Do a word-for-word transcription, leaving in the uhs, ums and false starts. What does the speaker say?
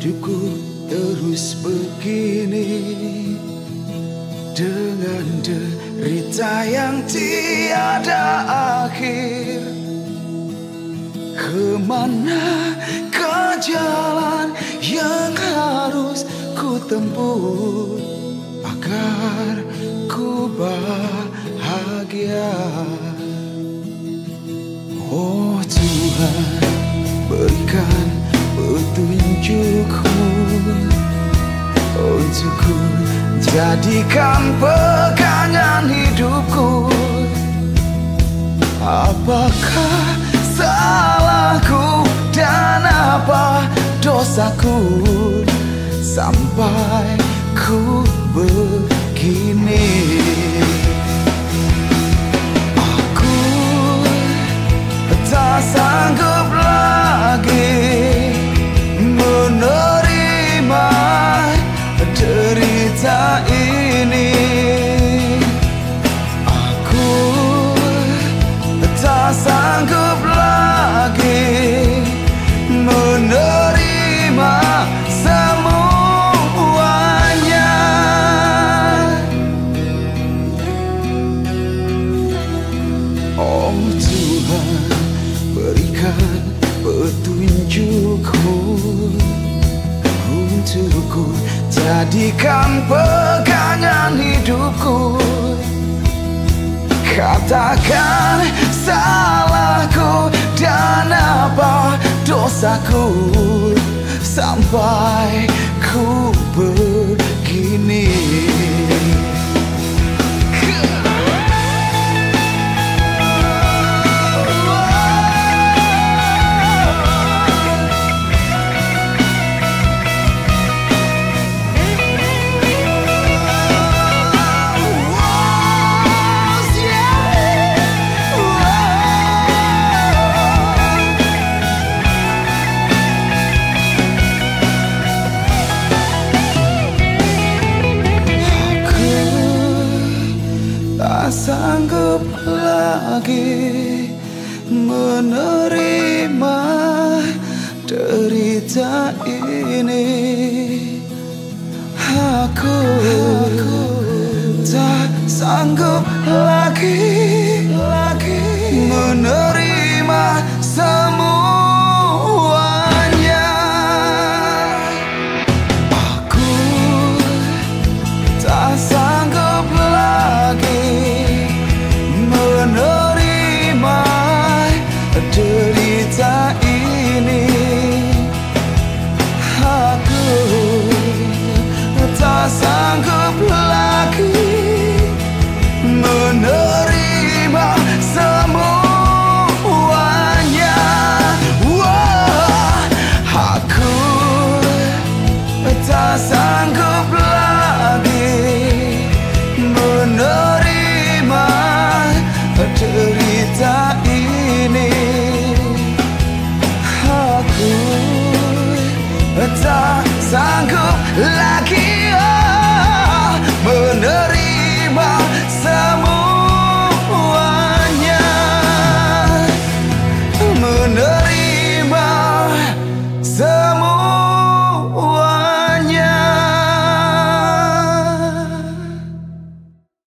hidupku terus begini, dengan derita yang tiada akhir. Kemana ke jalan yang harus ku tempuh agar ku bahagia? Oh Tuhan, berikan petunjukmu untuk ku jadikan pegangan hidupku. Apakah salahku dan apa dosaku sampai ku begini? Aku tak sanggup lagi menerima derita ini. Aku tak sanggup lagi menerima semuanya. Oh Tuhan, berikan petunjukmu untuk ku jadikan pegangan hidupku. Katakan salahku dan apa dosaku sampai ku begini. Tak sanggup lagi menerima derita ini. Aku, aku tak sanggup lagi, lagi menerima semuanya. Aku tak sanggup lagi menerima derita ini. Aku tak sanggup lagi menerima semuanya. Wah, aku tak sanggup lagi menerima derita ini. Aku tak sanggup lagi. Oh.